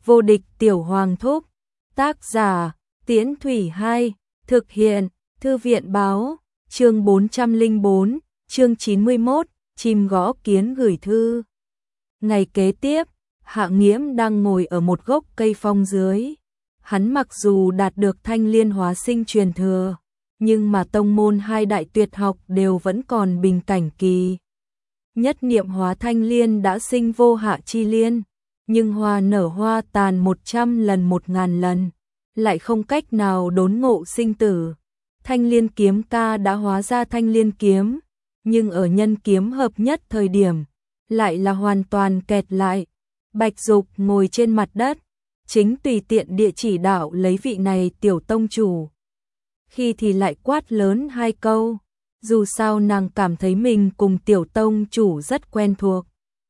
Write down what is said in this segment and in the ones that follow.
Vô địch tiểu hoàng thúc. Tác giả, Tiễn Thủy 2, thực hiện, Thư viện báo, chương 404, chương 91, chim gõ kiến gửi thư. Ngày kế tiếp, Hạ Nghiễm đang ngồi ở một gốc cây phong dưới. Hắn mặc dù đạt được Thanh Liên hóa sinh truyền thừa, nhưng mà tông môn hai đại tuyệt học đều vẫn còn bình cảnh kỳ. Nhất niệm hóa Thanh Liên đã sinh vô hạ chi liên, nhưng hoa nở hoa tàn 100 lần 1000 lần, lại không cách nào đốn ngộ sinh tử. Thanh Liên kiếm ca đã hóa ra Thanh Liên kiếm, nhưng ở nhân kiếm hợp nhất thời điểm, lại là hoàn toàn kẹt lại. Bạch Dục ngồi trên mặt đất, chính tùy tiện địa chỉ đạo lấy vị này tiểu tông chủ. Khi thì lại quát lớn hai câu, dù sao nàng cảm thấy mình cùng tiểu tông chủ rất quen thuộc.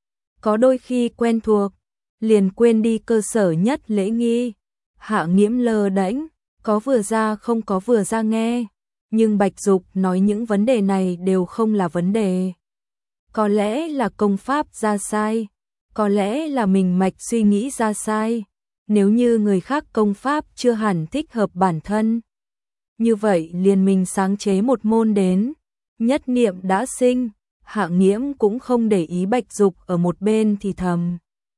Có đôi khi quen thuộc, liền quên đi cơ sở nhất lễ nghi. Hạ Nghiễm lơ đễnh, có vừa ra không có vừa ra nghe, nhưng Bạch Dục nói những vấn đề này đều không là vấn đề. Có lẽ là công pháp ra sai, có lẽ là mình mạch suy nghĩ ra sai, nếu như người khác công pháp chưa hẳn thích hợp bản thân. Như vậy liền mình sáng chế một môn đến, nhất niệm đã sinh. Hạ Nghiễm cũng không để ý Bạch Dục ở một bên thì thầm.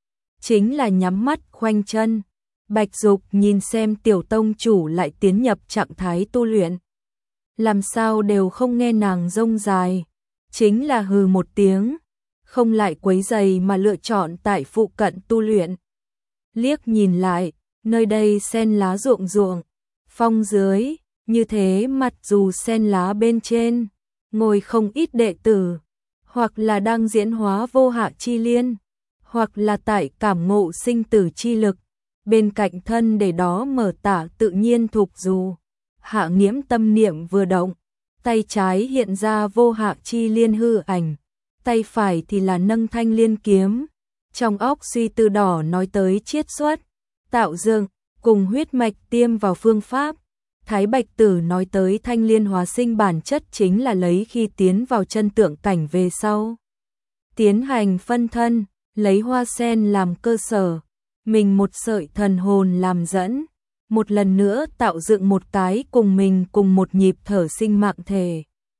Chính là nhắm mắt khoanh chân. Bạch Dục nhìn xem tiểu tông chủ lại tiến nhập trạng thái tu luyện. Làm sao đều không nghe nàng rông dài. Chính là hừ một tiếng, không lại quấy rầy mà lựa chọn tại phụ cận tu luyện. Liếc nhìn lại, nơi đây sen lá ruộng ruộng, phong dưới, như thế mặt dù sen lá bên trên, ngồi không ít đệ tử, hoặc là đang diễn hóa vô hạ chi liên, hoặc là tại cảm ngộ sinh tử chi lực, bên cạnh thân để đó mở tả tự nhiên thục dù. Hạ Nghiễm tâm niệm vừa động, tay trái hiện ra vô hạ chi liên hư ảnh, tay phải thì là nâng Thanh Liên kiếm. Trong óc suy tư đỏ nói tới chiết xuất, tạo dựng, cùng huyết mạch tiêm vào phương pháp. Thái Bạch Tử nói tới Thanh Liên hóa sinh bản chất chính là lấy khi tiến vào chân tượng cảnh về sau. Tiến hành phân thân, lấy hoa sen làm cơ sở, mình một sợi thần hồn làm dẫn, một lần nữa tạo dựng một cái cùng mình cùng một nhịp thở sinh mạng thể.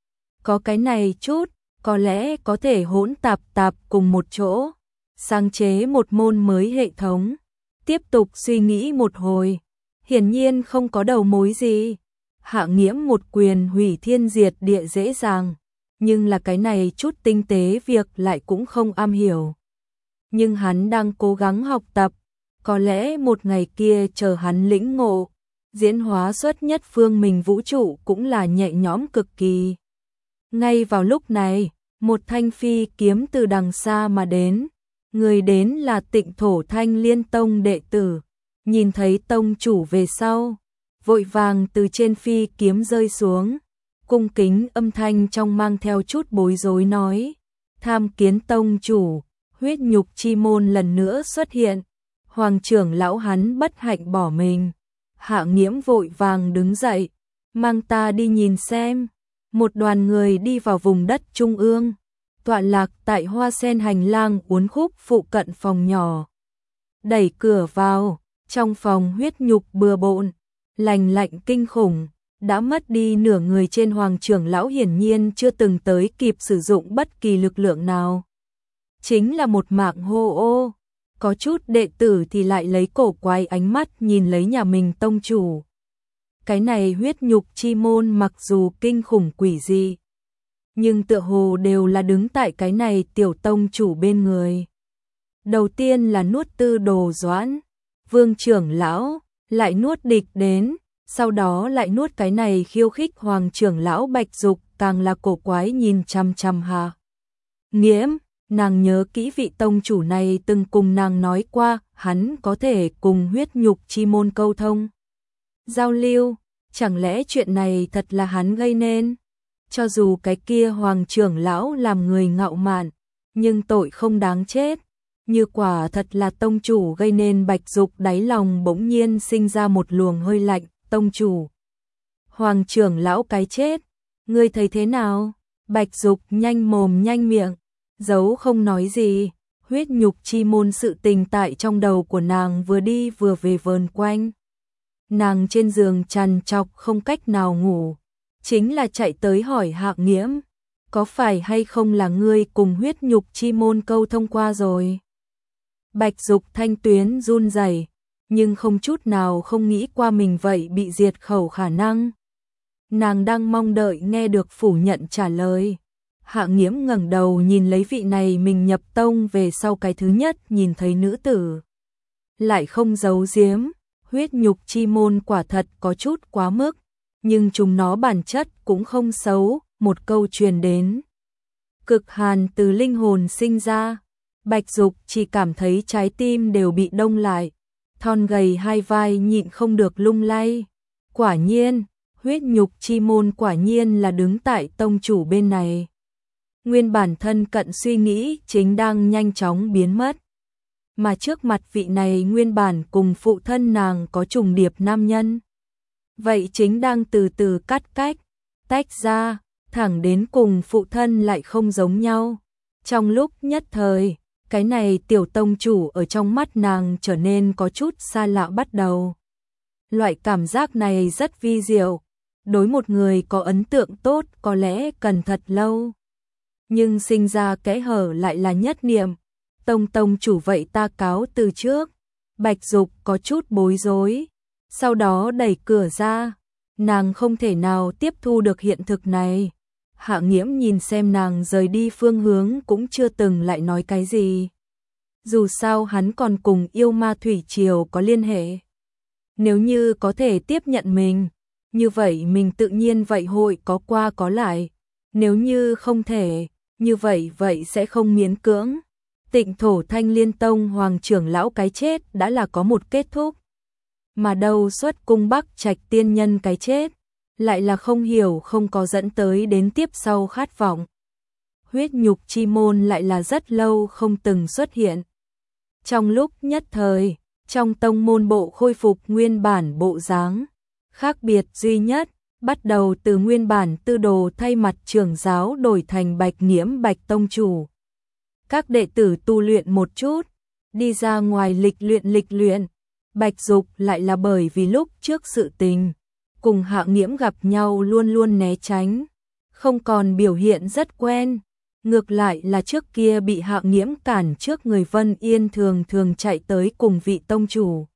Có cái này chút, có lẽ có thể hỗn tạp cùng một chỗ, sáng chế một môn mới hệ thống. Tiếp tục suy nghĩ một hồi, hiển nhiên không có đầu mối gì. Hạ Nghiễm một quyền hủy thiên diệt địa dễ dàng, nhưng là cái này chút tinh tế việc lại cũng không am hiểu. Nhưng hắn đang cố gắng học tập, có lẽ một ngày kia chờ hắn lĩnh ngộ, diễn hóa xuất nhất phương mình vũ trụ cũng là nhẹ nhõm cực kỳ. Ngay vào lúc này, một thanh phi kiếm từ đằng xa mà đến, người đến là Tịnh Thổ Thanh Liên Tông đệ tử, nhìn thấy tông chủ về sau, vội vàng từ trên phi kiếm rơi xuống, cung kính âm thanh trong mang theo chút bối rối nói: tham kiến tông chủ, huyết nhục chi môn lần nữa xuất hiện. Hoàng trưởng lão hắn bất hạnh bỏ mình. Hạ Nghiễm vội vàng đứng dậy, mang ta đi nhìn xem. Một đoàn người đi vào vùng đất trung ương, tọa lạc tại hoa sen hành lang uốn khúc phụ cận phòng nhỏ. Đẩy cửa vào, trong phòng huyết nhục bừa bộn, lành lạnh kinh khủng, đã mất đi nửa người trên. Hoàng trưởng lão hiển nhiên chưa từng tới kịp sử dụng bất kỳ lực lượng nào. Chính là một mạng hô ô. Có chút đệ tử thì lại lấy cổ quái ánh mắt nhìn lấy nhà mình tông chủ. Cái này huyết nhục chi môn mặc dù kinh khủng quỷ dị, nhưng tựa hồ đều là đứng tại cái này tiểu tông chủ bên người. Đầu tiên là nuốt Tư Đồ Doãn, Vương trưởng lão, lại nuốt địch đến, sau đó lại nuốt cái này khiêu khích Hoàng trưởng lão Bạch Dục, càng là cổ quái nhìn chằm chằm Hạ Nghiễm. Nàng nhớ kỹ vị tông chủ này từng cùng nàng nói qua, hắn có thể cùng huyết nhục chi môn câu thông, giao lưu, chẳng lẽ chuyện này thật là hắn gây nên? Cho dù cái kia Hoàng trưởng lão làm người ngạo mạn, nhưng tội không đáng chết. Như quả thật là tông chủ gây nên. Bạch Dục đáy lòng bỗng nhiên sinh ra một luồng hơi lạnh. Tông chủ, Hoàng trưởng lão cái chết, ngươi thấy thế nào? Bạch Dục nhanh mồm nhanh miệng, giấu không nói gì. Huyết nhục chi môn sự tình tại trong đầu của nàng vừa đi vừa về vờn quanh. Nàng trên giường trằn trọc không cách nào ngủ, chính là chạy tới hỏi Hạng Nghiễm, có phải hay không là ngươi cùng huyết nhục chi môn câu thông qua rồi? Bạch Dục thanh tuyến run rẩy, nhưng không chút nào không nghĩ qua mình vậy bị diệt khẩu khả năng. Nàng đang mong đợi nghe được phủ nhận trả lời. Hạng Nghiễm ngẩng đầu nhìn lấy vị này mình nhập tông về sau cái thứ nhất nhìn thấy nữ tử. Lại không giấu giếm, huyết nhục chi môn quả thật có chút quá mức, nhưng chúng nó bản chất cũng không xấu, một câu truyền đến. Cực hàn từ linh hồn sinh ra, Bạch Dục chỉ cảm thấy trái tim đều bị đông lại, thon gầy hai vai nhịn không được lung lay. Quả nhiên, huyết nhục chi môn quả nhiên là đứng tại tông chủ bên này. Nguyên bản thân cận suy nghĩ chính đang nhanh chóng biến mất. Mà trước mặt vị này nguyên bản cùng phụ thân nàng có trùng điệp nam nhân. Vậy chính đang từ từ cắt cách, tách ra, thẳng đến cùng phụ thân lại không giống nhau. Trong lúc nhất thời, cái này tiểu tông chủ ở trong mắt nàng trở nên có chút xa lạ bắt đầu. Loại cảm giác này rất vi diệu, đối một người có ấn tượng tốt có lẽ cần thật lâu. Nhưng sinh ra kẽ hở lại là nhất niệm. Tông chủ vậy ta cáo từ trước. Bạch Dục có chút bối rối, sau đó đẩy cửa ra. Nàng không thể nào tiếp thu được hiện thực này. Hạng Nghiễm nhìn xem nàng rời đi phương hướng cũng chưa từng lại nói cái gì. Dù sao hắn còn cùng yêu ma thủy triều có liên hệ. Nếu như có thể tiếp nhận mình, như vậy mình tự nhiên vậy hội có qua có lại. Nếu như không thể, như vậy sẽ không miễn cưỡng. Tịnh Thổ Thanh Liên Tông hoàng trưởng lão cái chết đã là có một kết thúc. Mà đâu Xuất Cung Bắc Trạch tiên nhân cái chết, lại là không hiểu không có dẫn tới đến tiếp sau khát vọng. Huyết nhục chi môn lại là rất lâu không từng xuất hiện. Trong lúc nhất thời, trong tông môn bộ khôi phục nguyên bản bộ dáng. Khác biệt duy nhất, bắt đầu từ nguyên bản tư đồ thay mặt trưởng giáo đổi thành Bạch Nghiễm Bạch tông chủ. Các đệ tử tu luyện một chút, đi ra ngoài lịch luyện. Bạch Dục lại là bởi vì lúc trước sự tình, cùng Hạng Nghiễm gặp nhau luôn luôn né tránh, không còn biểu hiện rất quen. Ngược lại là trước kia bị Hạng Nghiễm cản trước người Vân Yên thường chạy tới cùng vị tông chủ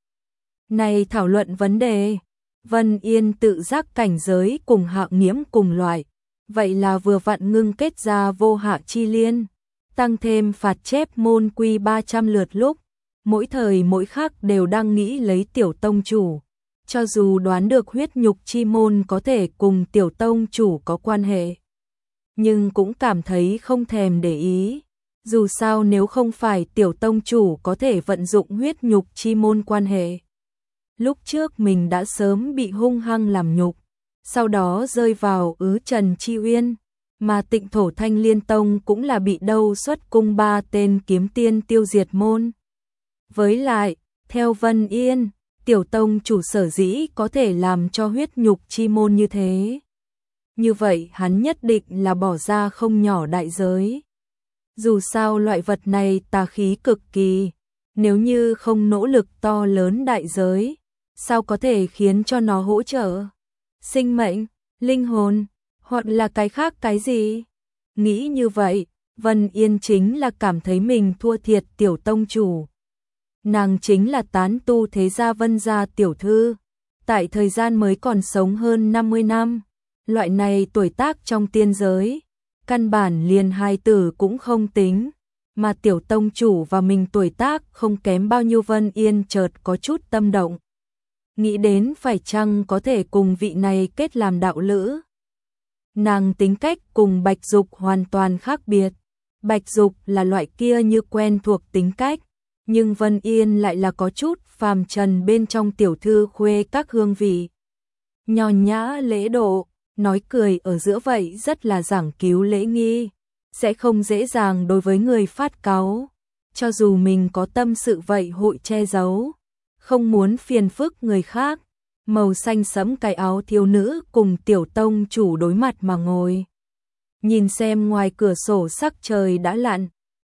này thảo luận vấn đề. Vân Yên tự giác cảnh giới cùng Hạng Nghiễm cùng loại, vậy là vừa vặn ngưng kết ra vô hạ chi liên, tăng thêm phạt chép môn quy 300 lượt lúc, mỗi thời mỗi khắc đều đang nghĩ lấy tiểu tông chủ, cho dù đoán được huyết nhục chi môn có thể cùng tiểu tông chủ có quan hệ, nhưng cũng cảm thấy không thèm để ý. Dù sao nếu không phải tiểu tông chủ có thể vận dụng huyết nhục chi môn quan hệ, lúc trước mình đã sớm bị hung hăng làm nhục, sau đó rơi vào Trần Chi Uyên, mà Tịnh Thổ Thanh Liên Tông cũng là bị đâu Xuất Cung 3 tên kiếm tiên tiêu diệt môn. Với lại, theo Vân Yên, tiểu tông chủ sở dĩ có thể làm cho huyết nhục chi môn như thế. Như vậy hắn nhất định là bỏ ra không nhỏ đại giới. Dù sao loại vật này tà khí cực kỳ, nếu như không nỗ lực to lớn đại giới, sao có thể khiến cho nó hỗ trợ? Sinh mệnh, linh hồn, hoặc là cái khác cái gì? Nghĩ như vậy, Vân Yên chính là cảm thấy mình thua thiệt tiểu tông chủ. Nàng chính là tán tu thế gia Vân gia tiểu thư, tại thời gian mới còn sống hơn 50 năm. Loại này tuổi tác trong tiên giới, căn bản liền hài tử cũng không tính, mà tiểu tông chủ và mình tuổi tác không kém bao nhiêu. Vân Yên chợt có chút tâm động. Nghĩ đến phải chăng có thể cùng vị này kết làm đạo lữ. Nàng tính cách cùng Bạch Dục hoàn toàn khác biệt. Bạch Dục là loại kia như quen thuộc tính cách, nhưng Vân Yên lại là có chút phàm trần bên trong tiểu thư khuê các hương vị. Nho nhã lễ độ, nói cười ở giữa vậy rất là giảng cứu lễ nghi, sẽ không dễ dàng đối với người phát cáu. Cho dù mình có tâm sự vậy hội che giấu, không muốn phiền phức người khác. Màu xanh sẫm cái áo thiếu nữ cùng tiểu tông chủ đối mặt mà ngồi. Nhìn xem ngoài cửa sổ sắc trời đã lặn,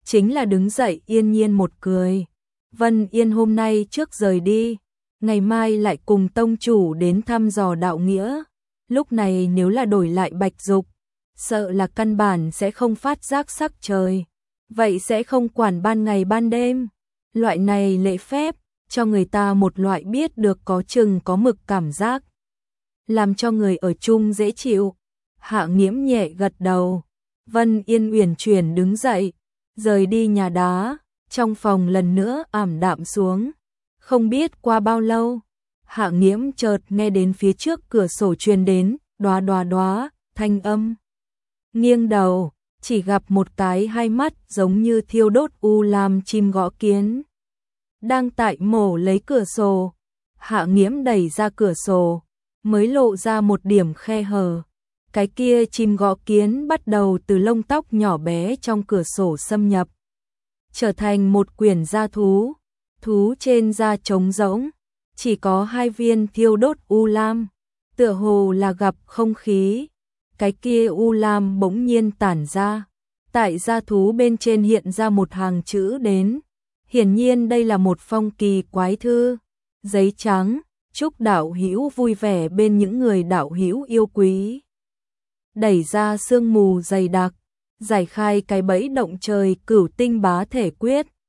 chính là đứng dậy yên nhiên một cười. Vân Yên hôm nay trước rời đi, ngày mai lại cùng tông chủ đến thăm dò đạo nghĩa. Lúc này nếu là đổi lại Bạch Dục, sợ là căn bản sẽ không phát giác sắc trời, vậy sẽ không quản ban ngày ban đêm. Loại này lễ phép, cho người ta một loại biết được có chừng có mực cảm giác, làm cho người ở chung dễ chịu. Hạ Nghiễm nhẹ gật đầu, Vân Yên uyển chuyển đứng dậy, rời đi nhà đá, trong phòng lần nữa ảm đạm xuống. Không biết qua bao lâu, Hạ Nghiễm chợt nghe đến phía trước cửa sổ truyền đến đoá đoá đoá thanh âm. Nghiêng đầu, chỉ gặp một cái hai mắt giống như thiêu đốt u lam chim gõ kiến đang tại mổ lấy cửa sổ. Hạ Nghiễm đẩy ra cửa sổ, mới lộ ra một điểm khe hở. Cái kia chim gõ kiến bắt đầu từ lông tóc nhỏ bé trong cửa sổ xâm nhập, trở thành một quyển da thú. Thú trên da trống rỗng, chỉ có hai viên thiêu đốt u lam, tựa hồ là gặp không khí. Cái kia u lam bỗng nhiên tản ra, tại da thú bên trên hiện ra một hàng chữ đến. Hiển nhiên đây là một phong kỳ quái thư. Giấy trắng, chúc đạo hữu vui vẻ bên những người đạo hữu yêu quý. Đẩy ra sương mù dày đặc, giải khai cái bẫy động trời cửu tinh bá thể quyết.